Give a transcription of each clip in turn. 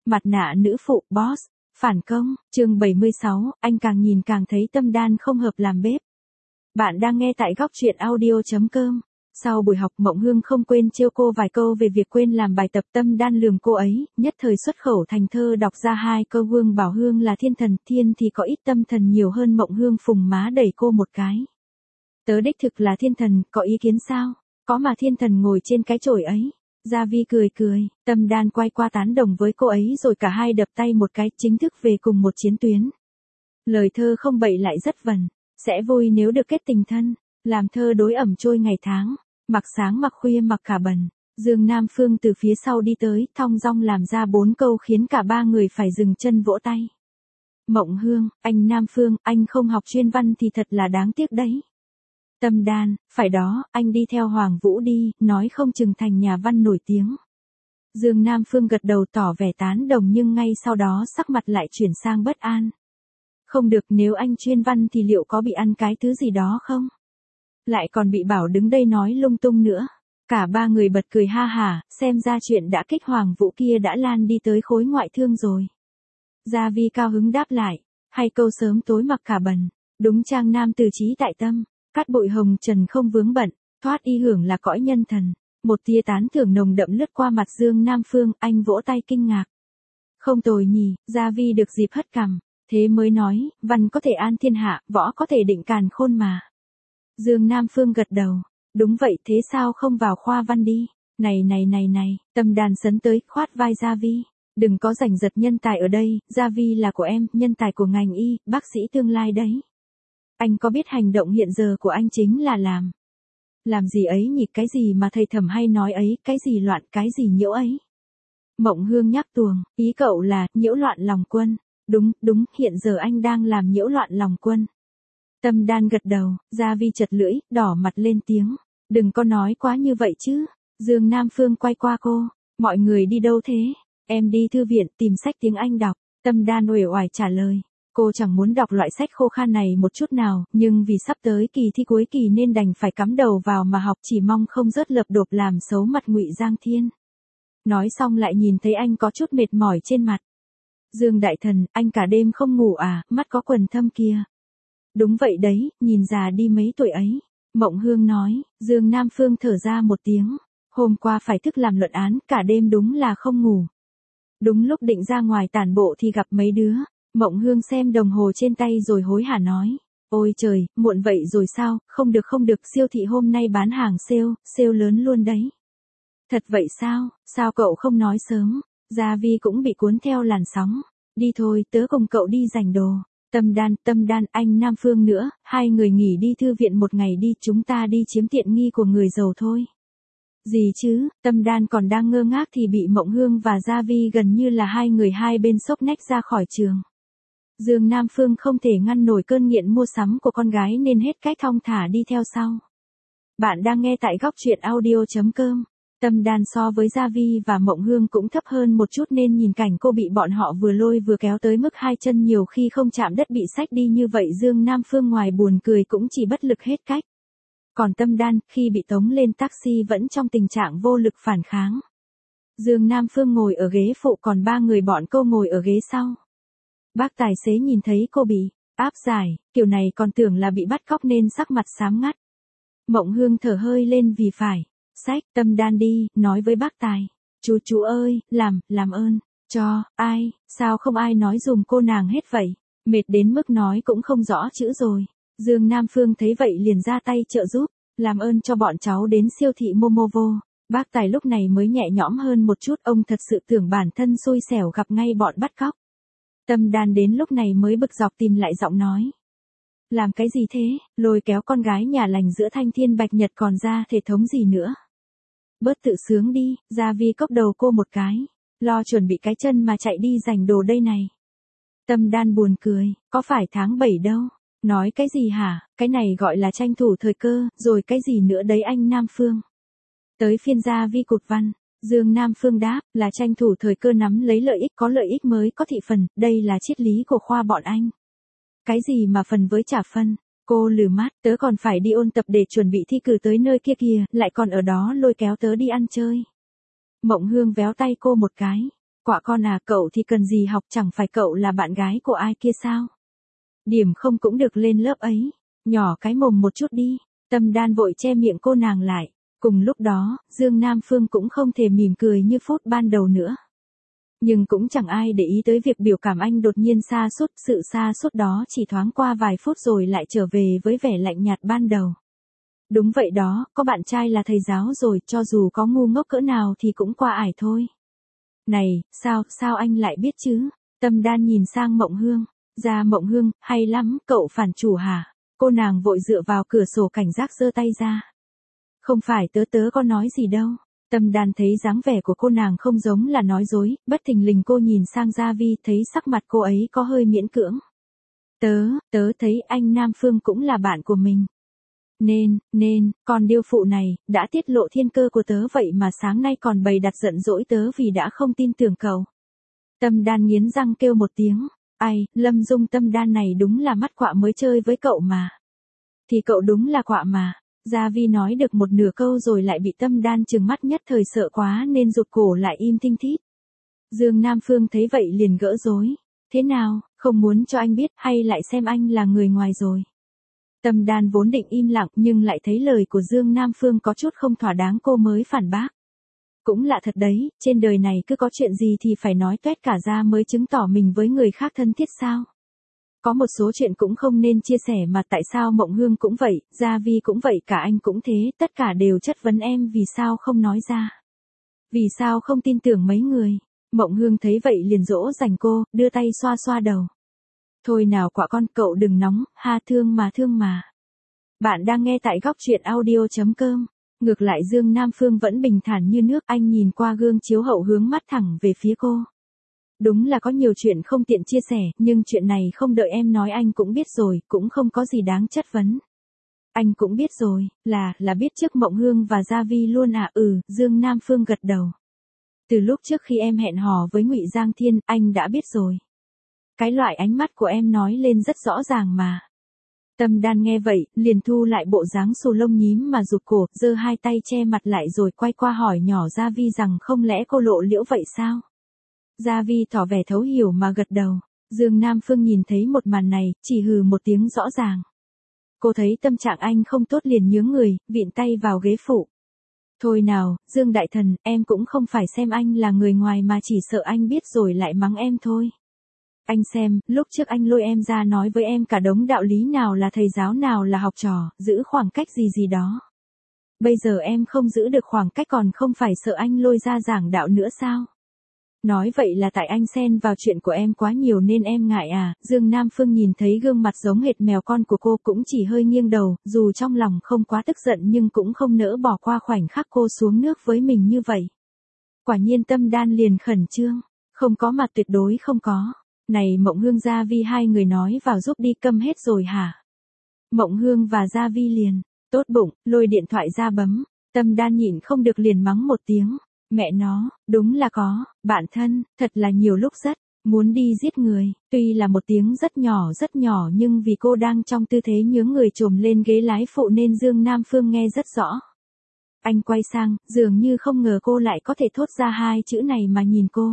Mặt nạ nữ phụ boss, phản công, chương 76, anh càng nhìn càng thấy Tâm Đan không hợp làm bếp. Bạn đang nghe tại góc truyện audio.com. Sau buổi học Mộng Hương không quên trêu cô vài câu về việc quên làm bài tập. Tâm Đan lườm cô ấy, nhất thời xuất khẩu thành thơ đọc ra 2 câu. Hương bảo Hương là thiên thần, thiên thì có ít tâm thần nhiều hơn. Mộng Hương phùng má đẩy cô một cái. Tớ đích thực là thiên thần, có ý kiến sao? Có mà thiên thần ngồi trên cái chổi ấy. Gia Vi cười cười, Tâm Đan quay qua tán đồng với cô ấy rồi cả hai đập tay một cái, chính thức về cùng một chiến tuyến. Lời thơ không bậy lại rất vần, sẽ vui nếu được kết tình thân, làm thơ đối ẩm trôi ngày tháng, mặc sáng mặc khuya mặc cả bần. Dương Nam Phương từ phía sau đi tới, thong dong làm ra 4 câu khiến cả ba người phải dừng chân vỗ tay. Mộng Hương, anh Nam Phương, anh không học chuyên văn thì thật là đáng tiếc đấy. Tâm Đan, phải đó, anh đi theo Hoàng Vũ đi, nói không chừng thành nhà văn nổi tiếng. Dương Nam Phương gật đầu tỏ vẻ tán đồng nhưng ngay sau đó sắc mặt lại chuyển sang bất an. Không được, nếu anh chuyên văn thì liệu có bị ăn cái thứ gì đó không? Lại còn bị bảo đứng đây nói lung tung nữa. Cả ba người bật cười ha hả, xem ra chuyện đã kích Hoàng Vũ kia đã lan đi tới khối ngoại thương rồi. Gia Vi cao hứng đáp lại, hay câu sớm tối mặc cả bần, đúng trang nam từ trí tại tâm. Cát bụi hồng trần không vướng bận, thoát y hưởng là cõi nhân thần. Một tia tán thưởng nồng đậm lướt qua mặt Dương Nam Phương, anh vỗ tay kinh ngạc. Không tồi nhỉ, Gia Vi được dịp hất cằm, thế mới nói, văn có thể an thiên hạ, võ có thể định càn khôn mà. Dương Nam Phương gật đầu, đúng vậy, thế sao không vào khoa văn đi? Này, Tâm Đan sấn tới, khoát vai Gia Vi. Đừng có giành giật nhân tài ở đây, Gia Vi là của em, nhân tài của ngành y, bác sĩ tương lai đấy. Anh có biết hành động hiện giờ của anh chính là làm gì ấy nhỉ, cái gì mà thầy Thẩm hay nói ấy, cái gì loạn, cái gì nhiễu ấy. Mộng Hương nhắc tuồng, ý cậu là, nhiễu loạn lòng quân. Đúng, hiện giờ anh đang làm nhiễu loạn lòng quân. Tâm Đan gật đầu, Gia Vi chật lưỡi, đỏ mặt lên tiếng. Đừng có nói quá như vậy chứ. Dương Nam Phương quay qua cô, mọi người đi đâu thế? Em đi thư viện tìm sách tiếng Anh đọc. Tâm Đan uể oải trả lời. Cô chẳng muốn đọc loại sách khô khan này một chút nào, nhưng vì sắp tới kỳ thi cuối kỳ nên đành phải cắm đầu vào mà học, chỉ mong không rớt lợp đột làm xấu mặt Ngụy Giang Thiên. Nói xong lại nhìn thấy anh có chút mệt mỏi trên mặt. Dương đại thần, anh cả đêm không ngủ à, mắt có quầng thâm kia. Đúng vậy đấy, nhìn già đi mấy tuổi ấy. Mộng Hương nói, Dương Nam Phương thở ra một tiếng. Hôm qua phải thức làm luận án, cả đêm đúng là không ngủ. Đúng lúc định ra ngoài tản bộ thì gặp mấy đứa. Mộng Hương xem đồng hồ trên tay rồi hối hả nói. Ôi trời, muộn vậy rồi sao, không được, siêu thị hôm nay bán hàng sale lớn luôn đấy. Thật vậy sao cậu không nói sớm? Gia Vi cũng bị cuốn theo làn sóng. Đi thôi, tớ cùng cậu đi giành đồ. Tâm Đan, anh Nam Phương nữa, hai người nghỉ đi thư viện một ngày đi, chúng ta đi chiếm tiện nghi của người giàu thôi. Gì chứ, Tâm Đan còn đang ngơ ngác thì bị Mộng Hương và Gia Vi gần như là hai người hai bên xốc nách ra khỏi trường. Dương Nam Phương không thể ngăn nổi cơn nghiện mua sắm của con gái nên hết cách thong thả đi theo sau. Bạn đang nghe tại góc truyện audio.com. Tâm Đan so với Gia Vi và Mộng Hương cũng thấp hơn một chút nên nhìn cảnh cô bị bọn họ vừa lôi vừa kéo tới mức hai chân nhiều khi không chạm đất bị xách đi như vậy, Dương Nam Phương ngoài buồn cười cũng chỉ bất lực hết cách. Còn Tâm Đan, khi bị tống lên taxi vẫn trong tình trạng vô lực phản kháng. Dương Nam Phương ngồi ở ghế phụ còn ba người bọn cô ngồi ở ghế sau. Bác tài xế nhìn thấy cô bị áp giải, kiểu này còn tưởng là bị bắt cóc nên sắc mặt xám ngắt. Mộng Hương thở hơi lên vì phải xách Tâm Đan đi, nói với bác tài. Chú ơi, làm ơn, cho, ai, sao không ai nói dùm cô nàng hết vậy, mệt đến mức nói cũng không rõ chữ rồi. Dương Nam Phương thấy vậy liền ra tay trợ giúp, làm ơn cho bọn cháu đến siêu thị Momovo. Bác tài lúc này mới nhẹ nhõm hơn một chút, ông thật sự tưởng bản thân xui xẻo gặp ngay bọn bắt cóc. Tâm Đan đến lúc này mới bực dọc tìm lại giọng nói. Làm cái gì thế, lôi kéo con gái nhà lành giữa thanh thiên bạch nhật còn ra thể thống gì nữa. Bớt tự sướng đi, Gia Vi cốc đầu cô một cái. Lo chuẩn bị cái chân mà chạy đi giành đồ đây này. Tâm Đan buồn cười, có phải tháng 7 đâu. Nói cái gì hả, cái này gọi là tranh thủ thời cơ, rồi cái gì nữa đấy anh Nam Phương. Tới phiên Gia Vi cụt văn. Dương Nam Phương đáp, là tranh thủ thời cơ nắm lấy lợi ích, có lợi ích mới có thị phần, đây là triết lý của khoa bọn anh. Cái gì mà phần với trả phân? Cô lừ mắt, tớ còn phải đi ôn tập để chuẩn bị thi cử tới nơi kia kìa, lại còn ở đó lôi kéo tớ đi ăn chơi. Mộng Hương véo tay cô một cái. Quạ con à, cậu thì cần gì học, chẳng phải cậu là bạn gái của ai kia sao? Điểm không cũng được lên lớp ấy, nhỏ cái mồm một chút đi. Tâm Đan vội che miệng cô nàng lại. Cùng lúc đó, Dương Nam Phương cũng không thể mỉm cười như phút ban đầu nữa. Nhưng cũng chẳng ai để ý tới việc biểu cảm anh đột nhiên sa sút, sự sa sút đó chỉ thoáng qua vài phút rồi lại trở về với vẻ lạnh nhạt ban đầu. Đúng vậy đó, có bạn trai là thầy giáo rồi, cho dù có ngu ngốc cỡ nào thì cũng qua ải thôi. Này, sao anh lại biết chứ? Tâm Đan nhìn sang Mộng Hương. Ra Mộng Hương, hay lắm, cậu phản chủ hả? Cô nàng vội dựa vào cửa sổ cảnh giác giơ tay ra. Không phải tớ có nói gì đâu. Tâm Đan thấy dáng vẻ của cô nàng không giống là nói dối, bất thình lình cô nhìn sang Gia Vi thấy sắc mặt cô ấy có hơi miễn cưỡng. Tớ thấy anh Nam Phương cũng là bạn của mình. Nên, còn điêu phụ này, đã tiết lộ thiên cơ của tớ vậy mà sáng nay còn bày đặt giận dỗi tớ vì đã không tin tưởng cậu. Tâm Đan nghiến răng kêu một tiếng, ai, Lâm Dung, Tâm Đan này đúng là mắt quạ mới chơi với cậu mà. Thì cậu đúng là quạ mà. Gia Vi nói được một nửa câu rồi lại bị Tâm Đan trừng mắt, nhất thời sợ quá nên rụt cổ lại im thinh thít. Dương Nam Phương thấy vậy liền gỡ rối. Thế nào, không muốn cho anh biết hay lại xem anh là người ngoài rồi? Tâm Đan vốn định im lặng nhưng lại thấy lời của Dương Nam Phương có chút không thỏa đáng, cô mới phản bác. Cũng lạ thật đấy, trên đời này cứ có chuyện gì thì phải nói toét cả ra mới chứng tỏ mình với người khác thân thiết sao? Có một số chuyện cũng không nên chia sẻ mà, tại sao Mộng Hương cũng vậy, Gia Vi cũng vậy, cả anh cũng thế, tất cả đều chất vấn em vì sao không nói ra. Vì sao không tin tưởng mấy người. Mộng Hương thấy vậy liền dỗ dành cô, đưa tay xoa xoa đầu. Thôi nào quạ con, cậu đừng nóng, ha, thương mà. Bạn đang nghe tại góc truyện audio.com. Ngược lại Dương Nam Phương vẫn bình thản như nước, anh nhìn qua gương chiếu hậu hướng mắt thẳng về phía cô. Đúng là có nhiều chuyện không tiện chia sẻ, nhưng chuyện này không đợi em nói anh cũng biết rồi, cũng không có gì đáng chất vấn. Anh cũng biết rồi, là biết trước Mộng Hương và Gia Vi luôn à? Dương Nam Phương gật đầu. Từ lúc trước khi em hẹn hò với Ngụy Giang Thiên, anh đã biết rồi. Cái loại ánh mắt của em nói lên rất rõ ràng mà. Tâm Đan nghe vậy, liền thu lại bộ dáng xù lông nhím mà rụt cổ, giơ hai tay che mặt lại rồi quay qua hỏi nhỏ Gia Vi rằng không lẽ cô lộ liễu vậy sao? Gia Vi tỏ vẻ thấu hiểu mà gật đầu. Dương Nam Phương nhìn thấy một màn này, chỉ hừ một tiếng rõ ràng. Cô thấy tâm trạng anh không tốt liền nhướng người, vịn tay vào ghế phụ. Thôi nào, Dương Đại Thần, em cũng không phải xem anh là người ngoài mà chỉ sợ anh biết rồi lại mắng em thôi. Anh xem, lúc trước anh lôi em ra nói với em cả đống đạo lý, nào là thầy giáo nào là học trò, giữ khoảng cách gì đó. Bây giờ em không giữ được khoảng cách còn không phải sợ anh lôi ra giảng đạo nữa sao? Nói vậy là tại anh xen vào chuyện của em quá nhiều nên em ngại à? Dương Nam Phương nhìn thấy gương mặt giống hệt mèo con của cô cũng chỉ hơi nghiêng đầu, dù trong lòng không quá tức giận nhưng cũng không nỡ bỏ qua khoảnh khắc cô xuống nước với mình như vậy. Quả nhiên Tâm Đan liền khẩn trương, không có mà tuyệt đối không có. Này Mộng Hương, Gia Vi, hai người nói vào giúp đi, câm hết rồi hả? Mộng Hương và Gia Vi liền tốt bụng, lôi điện thoại ra bấm. Tâm Đan nhịn không được liền mắng một tiếng. Mẹ nó, đúng là có, bạn thân, thật là nhiều lúc rất muốn đi giết người. Tuy là một tiếng rất nhỏ nhưng vì cô đang trong tư thế nhướng người chồm lên ghế lái phụ nên Dương Nam Phương nghe rất rõ. Anh quay sang, dường như không ngờ cô lại có thể thốt ra hai chữ này mà nhìn cô.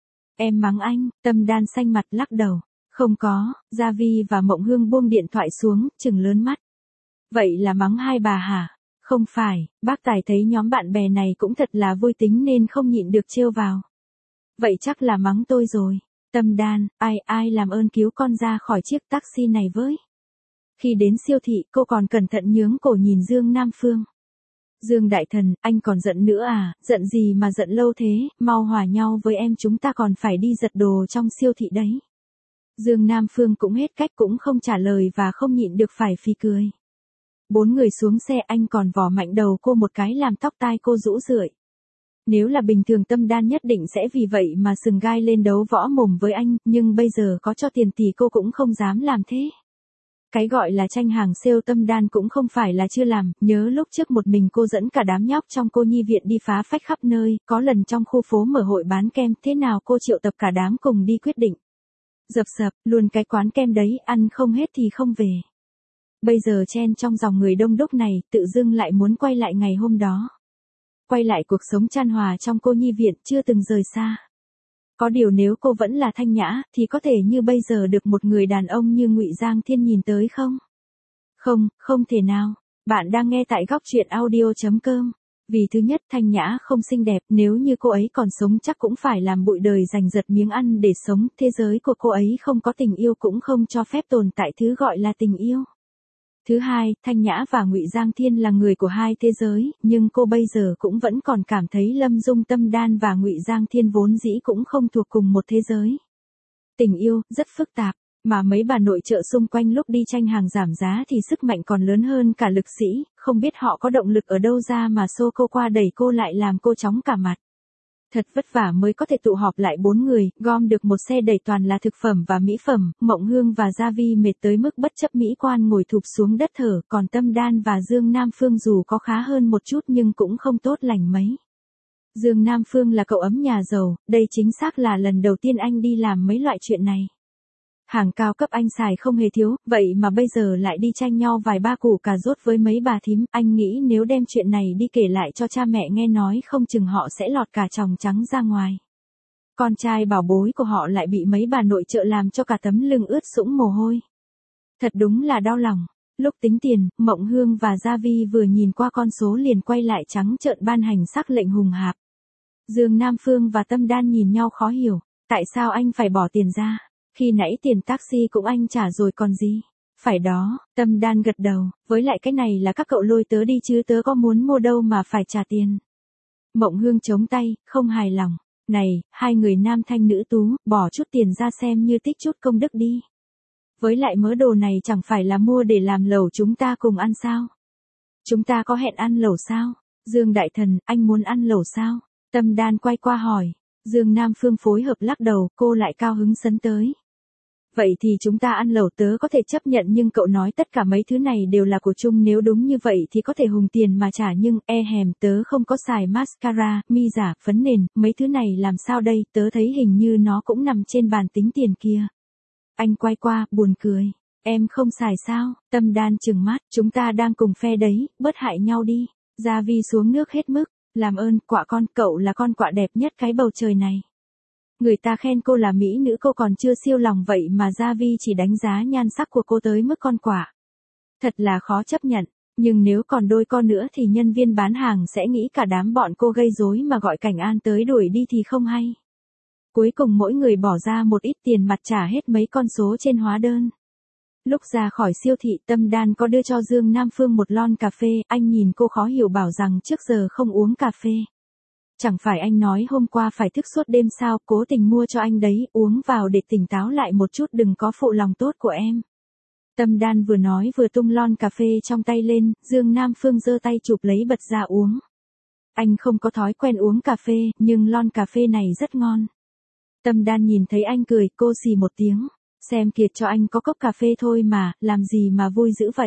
Em mắng anh. Tâm Đan xanh mặt lắc đầu. Không có. Gia Vi và Mộng Hương buông điện thoại xuống, trừng lớn mắt. Vậy là mắng hai bà hả? Không phải, bác Tài thấy nhóm bạn bè này cũng thật là vui tính nên không nhịn được trêu vào. Vậy chắc là mắng tôi rồi. Tâm Đan, ai làm ơn cứu con ra khỏi chiếc taxi này với. Khi đến siêu thị, cô còn cẩn thận nhướng cổ nhìn Dương Nam Phương. Dương Đại Thần, anh còn giận nữa à? Giận gì mà giận lâu thế, mau hòa nhau với em, chúng ta còn phải đi giật đồ trong siêu thị đấy. Dương Nam Phương cũng hết cách, cũng không trả lời và không nhịn được phải phì cười. Bốn người xuống xe, anh còn vò mạnh đầu cô một cái làm tóc tai cô rũ rượi. Nếu là bình thường Tâm Đan nhất định sẽ vì vậy mà sừng gai lên đấu võ mồm với anh, nhưng bây giờ có cho tiền thì cô cũng không dám làm thế. Cái gọi là tranh hàng sale Tâm Đan cũng không phải là chưa làm, nhớ lúc trước một mình cô dẫn cả đám nhóc trong cô nhi viện đi phá phách khắp nơi, có lần trong khu phố mở hội bán kem, thế nào cô triệu tập cả đám cùng đi quyết định. Dập sập, luôn cái quán kem đấy, ăn không hết thì không về. Bây giờ chen trong dòng người đông đúc này, tự dưng lại muốn quay lại ngày hôm đó. Quay lại cuộc sống chan hòa trong cô nhi viện chưa từng rời xa. Có điều nếu cô vẫn là Thanh Nhã, thì có thể như bây giờ được một người đàn ông như Ngụy Giang Thiên nhìn tới không? Không, không thể nào. Bạn đang nghe tại góc truyện audio.com. Vì thứ nhất Thanh Nhã không xinh đẹp, nếu như cô ấy còn sống chắc cũng phải làm bụi đời giành giật miếng ăn để sống, thế giới của cô ấy không có tình yêu cũng không cho phép tồn tại thứ gọi là tình yêu. Thứ hai, Thanh Nhã và Ngụy Giang Thiên là người của hai thế giới, nhưng cô bây giờ cũng vẫn còn cảm thấy Lâm Dung Tâm Đan và Ngụy Giang Thiên vốn dĩ cũng không thuộc cùng một thế giới. Tình yêu, rất phức tạp, mà mấy bà nội trợ xung quanh lúc đi tranh hàng giảm giá thì sức mạnh còn lớn hơn cả lực sĩ, không biết họ có động lực ở đâu ra mà xô cô qua đẩy cô lại làm cô chóng cả mặt. Thật vất vả mới có thể tụ họp lại 4 người, gom được một xe đẩy toàn là thực phẩm và mỹ phẩm, Mộng Hương và Gia Vi mệt tới mức bất chấp mỹ quan ngồi thụp xuống đất thở, còn Tâm Đan và Dương Nam Phương dù có khá hơn một chút nhưng cũng không tốt lành mấy. Dương Nam Phương là cậu ấm nhà giàu, đây chính xác là lần đầu tiên anh đi làm mấy loại chuyện này. Hàng cao cấp anh xài không hề thiếu, vậy mà bây giờ lại đi tranh nhau vài ba củ cà rốt với mấy bà thím, anh nghĩ nếu đem chuyện này đi kể lại cho cha mẹ nghe nói không chừng họ sẽ lọt cả tròng trắng ra ngoài. Con trai bảo bối của họ lại bị mấy bà nội trợ làm cho cả tấm lưng ướt sũng mồ hôi. Thật đúng là đau lòng. Lúc tính tiền, Mộng Hương và Gia Vi vừa nhìn qua con số liền quay lại trắng trợn ban hành sắc lệnh hùng hạp. Dương Nam Phương và Tâm Đan nhìn nhau khó hiểu, tại sao anh phải bỏ tiền ra? Khi nãy tiền taxi cũng anh trả rồi còn gì. Phải đó, Tâm Đan gật đầu, với lại cái này là các cậu lôi tớ đi chứ tớ có muốn mua đâu mà phải trả tiền. Mộng Hương chống tay, không hài lòng. Này, hai người nam thanh nữ tú, bỏ chút tiền ra xem như tích chút công đức đi. Với lại mớ đồ này chẳng phải là mua để làm lẩu chúng ta cùng ăn sao? Chúng ta có hẹn ăn lẩu sao? Dương Đại Thần, anh muốn ăn lẩu sao? Tâm Đan quay qua hỏi. Dương Nam Phương phối hợp lắc đầu, cô lại cao hứng sấn tới. Vậy thì chúng ta ăn lẩu tớ có thể chấp nhận nhưng cậu nói tất cả mấy thứ này đều là của chung nếu đúng như vậy thì có thể hùng tiền mà trả nhưng hèm tớ không có xài mascara, mi giả, phấn nền, mấy thứ này làm sao đây, tớ thấy hình như nó cũng nằm trên bàn tính tiền kia. Anh quay qua, buồn cười. Em không xài sao? Tâm Đan trừng mắt, chúng ta đang cùng phe đấy, bớt hại nhau đi. Gia Vi xuống nước hết mức. Làm ơn, quạ con, cậu là con quạ đẹp nhất cái bầu trời này. Người ta khen cô là mỹ nữ cô còn chưa siêu lòng vậy mà Gia Vi chỉ đánh giá nhan sắc của cô tới mức con quạ. Thật là khó chấp nhận, nhưng nếu còn đôi con nữa thì nhân viên bán hàng sẽ nghĩ cả đám bọn cô gây rối mà gọi cảnh an tới đuổi đi thì không hay. Cuối cùng mỗi người bỏ ra một ít tiền mặt trả hết mấy con số trên hóa đơn. Lúc ra khỏi siêu thị Tâm Đan có đưa cho Dương Nam Phương một lon cà phê, anh nhìn cô khó hiểu bảo rằng trước giờ không uống cà phê. Chẳng phải anh nói hôm qua phải thức suốt đêm sao, cố tình mua cho anh đấy, uống vào để tỉnh táo lại một chút đừng có phụ lòng tốt của em. Tâm Đan vừa nói vừa tung lon cà phê trong tay lên, Dương Nam Phương giơ tay chụp lấy bật ra uống. Anh không có thói quen uống cà phê, nhưng lon cà phê này rất ngon. Tâm Đan nhìn thấy anh cười, cô xì một tiếng. Xem kiệt cho anh có cốc cà phê thôi mà, làm gì mà vui dữ vậy.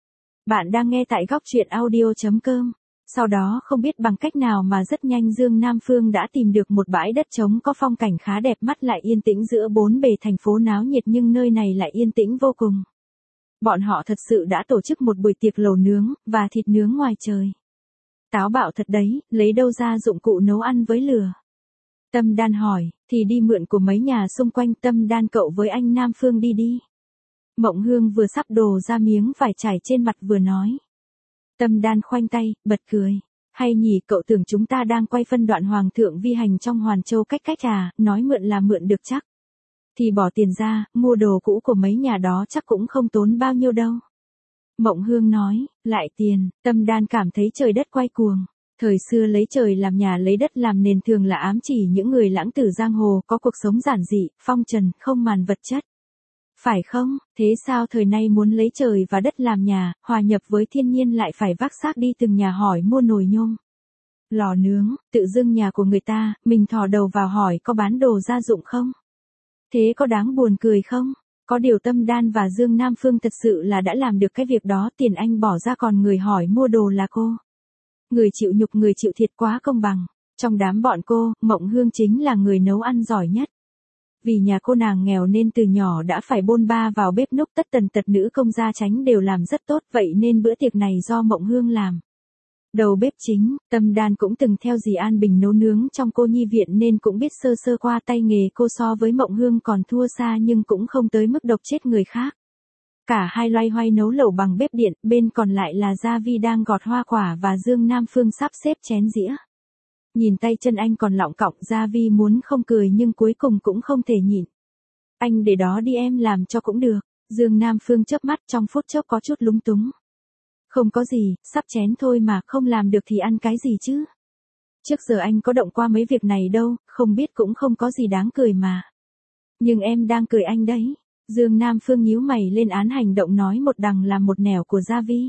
Bạn đang nghe tại góc truyện audio.com. Sau đó không biết bằng cách nào mà rất nhanh Dương Nam Phương đã tìm được một bãi đất trống có phong cảnh khá đẹp mắt lại yên tĩnh giữa bốn bề thành phố náo nhiệt nhưng nơi này lại yên tĩnh vô cùng. Bọn họ thật sự đã tổ chức một buổi tiệc lẩu nướng, và thịt nướng ngoài trời. Táo bạo thật đấy, lấy đâu ra dụng cụ nấu ăn với lửa. Tâm Đan hỏi, thì đi mượn của mấy nhà xung quanh. Tâm Đan cậu với anh Nam Phương đi đi. Mộng Hương vừa sắp đồ ra miếng vải trải trên mặt vừa nói. Tâm Đan khoanh tay, bật cười. Hay nhỉ, cậu tưởng chúng ta đang quay phân đoạn Hoàng thượng vi hành trong Hoàn Châu cách à, nói mượn là mượn được chắc. Thì bỏ tiền ra, mua đồ cũ của mấy nhà đó chắc cũng không tốn bao nhiêu đâu. Mộng Hương nói, lại tiền, Tâm Đan cảm thấy trời đất quay cuồng. Thời xưa lấy trời làm nhà lấy đất làm nền thường là ám chỉ những người lãng tử giang hồ có cuộc sống giản dị, phong trần, không màn vật chất. Phải không, thế sao thời nay muốn lấy trời và đất làm nhà, hòa nhập với thiên nhiên lại phải vác xác đi từng nhà hỏi mua nồi nhôm. Lò nướng, tự dưng nhà của người ta, mình thò đầu vào hỏi có bán đồ gia dụng không? Thế có đáng buồn cười không? Có điều Tâm Đan và Dương Nam Phương thật sự là đã làm được cái việc đó, tiền anh bỏ ra còn người hỏi mua đồ là cô. Người chịu nhục người chịu thiệt quá công bằng. Trong đám bọn cô, Mộng Hương chính là người nấu ăn giỏi nhất. Vì nhà cô nàng nghèo nên từ nhỏ đã phải bôn ba vào bếp núc, tất tần tật nữ công gia chánh đều làm rất tốt, vậy nên bữa tiệc này do Mộng Hương làm. Đầu bếp chính, Tâm Đan cũng từng theo dì An Bình nấu nướng trong cô nhi viện nên cũng biết sơ sơ qua tay nghề cô so với Mộng Hương còn thua xa nhưng cũng không tới mức độc chết người khác. Cả hai loay hoay nấu lẩu bằng bếp điện, bên còn lại là Gia Vi đang gọt hoa quả và Dương Nam Phương sắp xếp chén dĩa. Nhìn tay chân anh còn lọng cọng, Gia Vi muốn không cười nhưng cuối cùng cũng không thể nhịn. Anh để đó đi, em làm cho cũng được. Dương Nam Phương chớp mắt, trong phút chốc có chút lúng túng. Không có gì, sắp chén thôi mà, không làm được thì ăn cái gì chứ. Trước giờ anh có động qua mấy việc này đâu, không biết cũng không có gì đáng cười mà. Nhưng em đang cười anh đấy. Dương Nam Phương nhíu mày lên án hành động nói một đằng làm một nẻo của Gia Vi.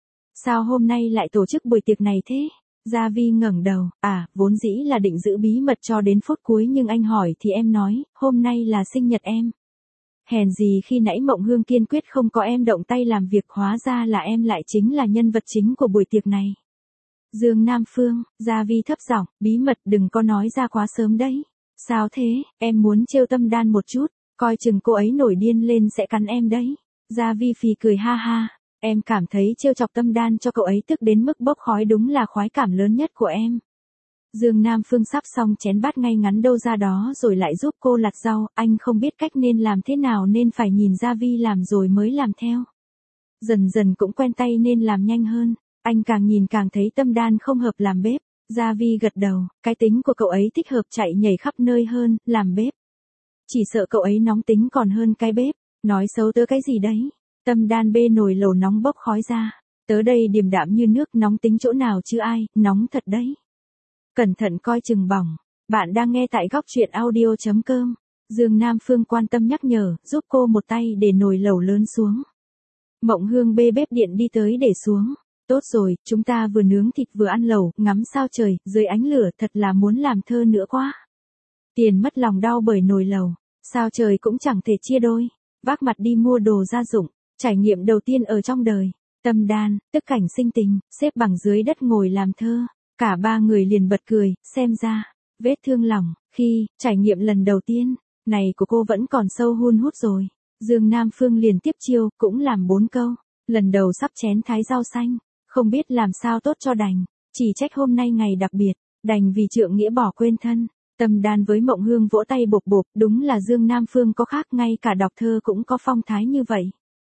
Sao hôm nay lại tổ chức buổi tiệc này thế? Gia Vi ngẩng đầu, vốn dĩ là định giữ bí mật cho đến phút cuối nhưng anh hỏi thì em nói, hôm nay là sinh nhật em. Hèn gì khi nãy Mộng Hương kiên quyết không có em động tay làm việc, hóa ra là em lại chính là nhân vật chính của buổi tiệc này. Dương Nam Phương, Gia Vi thấp giọng, bí mật đừng có nói ra quá sớm đấy. Sao thế, em muốn trêu Tâm Đan một chút, coi chừng cô ấy nổi điên lên sẽ cắn em đấy. Gia Vi phì cười ha ha, em cảm thấy trêu chọc Tâm Đan cho cậu ấy tức đến mức bốc khói đúng là khoái cảm lớn nhất của em. Dương Nam Phương sắp xong chén bát ngay ngắn đâu ra đó rồi lại giúp cô lặt rau, anh không biết cách nên làm thế nào nên phải nhìn Gia Vi làm rồi mới làm theo. Dần dần cũng quen tay nên làm nhanh hơn, anh càng nhìn càng thấy Tâm Đan không hợp làm bếp. Gia Vi gật đầu, cái tính của cậu ấy thích hợp chạy nhảy khắp nơi hơn, làm bếp. Chỉ sợ cậu ấy nóng tính còn hơn cái bếp, nói xấu tớ cái gì đấy. Tâm Đan bê nồi lẩu nóng bốc khói ra, tớ đây điềm đạm như nước, nóng tính chỗ nào chứ ai, nóng thật đấy. Cẩn thận coi chừng bỏng. Bạn đang nghe tại góc truyện audio.com. Dương Nam Phương quan tâm nhắc nhở, giúp cô một tay để nồi lẩu lớn xuống. Mộng Hương bê bếp điện đi tới để xuống. Tốt rồi, chúng ta vừa nướng thịt vừa ăn lẩu, ngắm sao trời, dưới ánh lửa, thật là muốn làm thơ nữa quá. Tiền mất lòng đau bởi nồi lẩu, sao trời cũng chẳng thể chia đôi. Vác mặt đi mua đồ gia dụng, trải nghiệm đầu tiên ở trong đời. Tâm Đan, tức cảnh sinh tình, xếp bằng dưới đất ngồi làm thơ. Cả ba người liền bật cười, xem ra, vết thương lòng, khi, trải nghiệm lần đầu tiên, này của cô vẫn còn sâu hun hút rồi. Dương Nam Phương liền tiếp chiêu, cũng làm 4 câu. Lần đầu sắp chén thái rau xanh, không biết làm sao tốt cho đành. Chỉ trách hôm nay ngày đặc biệt, đành vì trượng nghĩa bỏ quên thân. Tâm Đan với Mộng Hương vỗ tay bộp bộp, đúng là Dương Nam Phương có khác, ngay cả đọc thơ cũng có phong thái như vậy.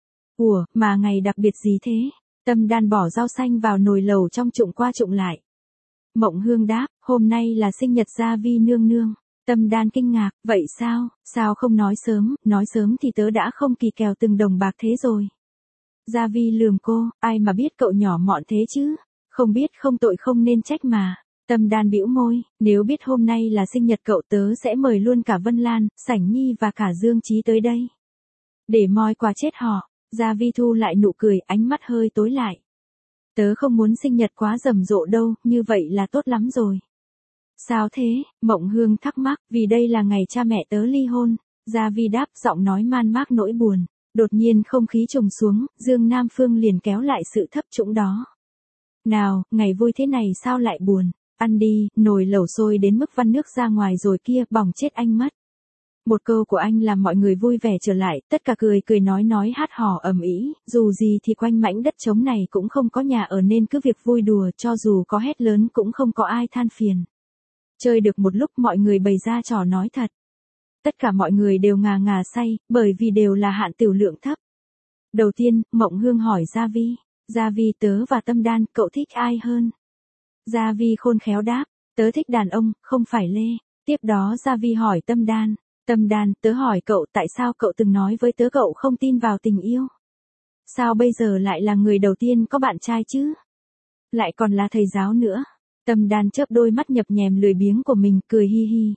Ủa, mà ngày đặc biệt gì thế? Tâm Đan bỏ rau xanh vào nồi lẩu trong trụng qua trụng lại. Mộng Hương đáp, hôm nay là sinh nhật Gia Vi nương nương. Tâm Đan kinh ngạc, vậy sao không nói sớm thì tớ đã không kỳ kèo từng đồng bạc thế rồi. Gia Vi lườm cô, ai mà biết cậu nhỏ mọn thế chứ, không biết không tội không nên trách mà. Tâm Đan bĩu môi, nếu biết hôm nay là sinh nhật cậu tớ sẽ mời luôn cả Vân Lan, Sảnh Nhi và cả Dương Chí tới đây. Để moi quà chết họ, Gia Vi thu lại nụ cười, ánh mắt hơi tối lại. Tớ không muốn sinh nhật quá rầm rộ đâu, như vậy là tốt lắm rồi. Sao thế? Mộng Hương thắc mắc, vì đây là ngày cha mẹ tớ ly hôn. Gia Vi đáp, giọng nói man mác nỗi buồn. Đột nhiên không khí trùng xuống, Dương Nam Phương liền kéo lại sự thấp trũng đó. Nào, ngày vui thế này sao lại buồn? Ăn đi, nồi lẩu sôi đến mức văng nước ra ngoài rồi kia, bỏng chết anh mất. Một câu của anh làm mọi người vui vẻ trở lại, tất cả cười nói hát hò ầm ĩ, dù gì thì quanh mảnh đất trống này cũng không có nhà ở nên cứ việc vui đùa, cho dù có hét lớn cũng không có ai than phiền. Chơi được một lúc mọi người bày ra trò nói thật. Tất cả mọi người đều ngà ngà say, bởi vì đều là hạn tiểu lượng thấp. Đầu tiên, Mộng Hương hỏi Gia Vi tớ và Tâm Đan, cậu thích ai hơn? Gia Vi khôn khéo đáp, tớ thích đàn ông, không phải Lê. Tiếp đó Gia Vi hỏi Tâm Đan, tớ hỏi cậu tại sao cậu từng nói với tớ cậu không tin vào tình yêu? Sao bây giờ lại là người đầu tiên có bạn trai chứ? Lại còn là thầy giáo nữa. Tâm Đan chớp đôi mắt nhập nhèm lười biếng của mình, cười hi hi.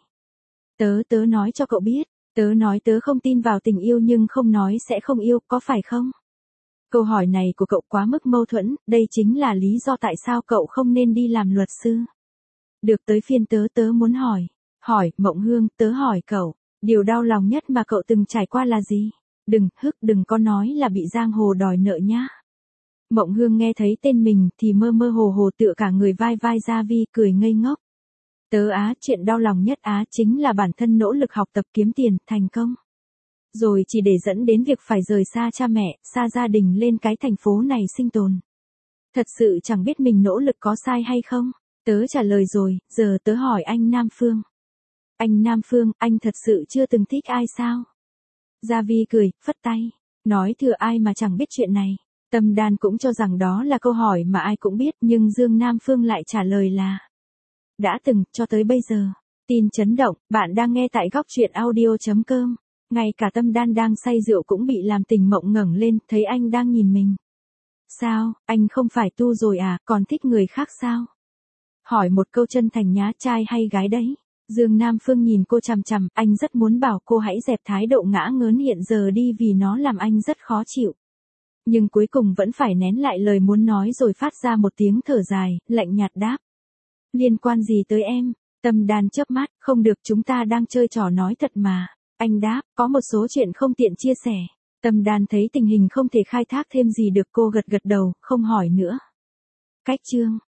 Tớ nói cho cậu biết, tớ nói tớ không tin vào tình yêu nhưng không nói sẽ không yêu, có phải không? Câu hỏi này của cậu quá mức mâu thuẫn, đây chính là lý do tại sao cậu không nên đi làm luật sư. Được tới phiên tớ muốn hỏi, Mộng Hương, tớ hỏi cậu, điều đau lòng nhất mà cậu từng trải qua là gì? Đừng có nói là bị giang hồ đòi nợ nhá. Mộng Hương nghe thấy tên mình thì mơ mơ hồ tựa cả người vai Gia Vi, cười ngây ngốc. Tớ chuyện đau lòng nhất chính là bản thân nỗ lực học tập kiếm tiền, thành công. Rồi chỉ để dẫn đến việc phải rời xa cha mẹ, xa gia đình lên cái thành phố này sinh tồn. Thật sự chẳng biết mình nỗ lực có sai hay không. Tớ trả lời rồi, giờ tớ hỏi anh Nam Phương. Anh Nam Phương, anh thật sự chưa từng thích ai sao? Gia Vi cười, phất tay. Nói thừa ai mà chẳng biết chuyện này. Tâm Đan cũng cho rằng đó là câu hỏi mà ai cũng biết, nhưng Dương Nam Phương lại trả lời là đã từng, cho tới bây giờ. Tin chấn động, bạn đang nghe tại góc truyện audio.com. Ngay cả Tâm Đan đang say rượu cũng bị làm tình mộng ngẩng lên, thấy anh đang nhìn mình. Sao, anh không phải tu rồi à, còn thích người khác sao? Hỏi một câu chân thành nhá, trai hay gái đấy? Dương Nam Phương nhìn cô chằm chằm, anh rất muốn bảo cô hãy dẹp thái độ ngã ngớn hiện giờ đi vì nó làm anh rất khó chịu. Nhưng cuối cùng vẫn phải nén lại lời muốn nói rồi phát ra một tiếng thở dài, lạnh nhạt đáp. Liên quan gì tới em? Tâm Đan chớp mắt, không được, chúng ta đang chơi trò nói thật mà. Anh đáp, có một số chuyện không tiện chia sẻ. Tâm Đan thấy tình hình không thể khai thác thêm gì được, cô gật gật đầu, không hỏi nữa. Cách chương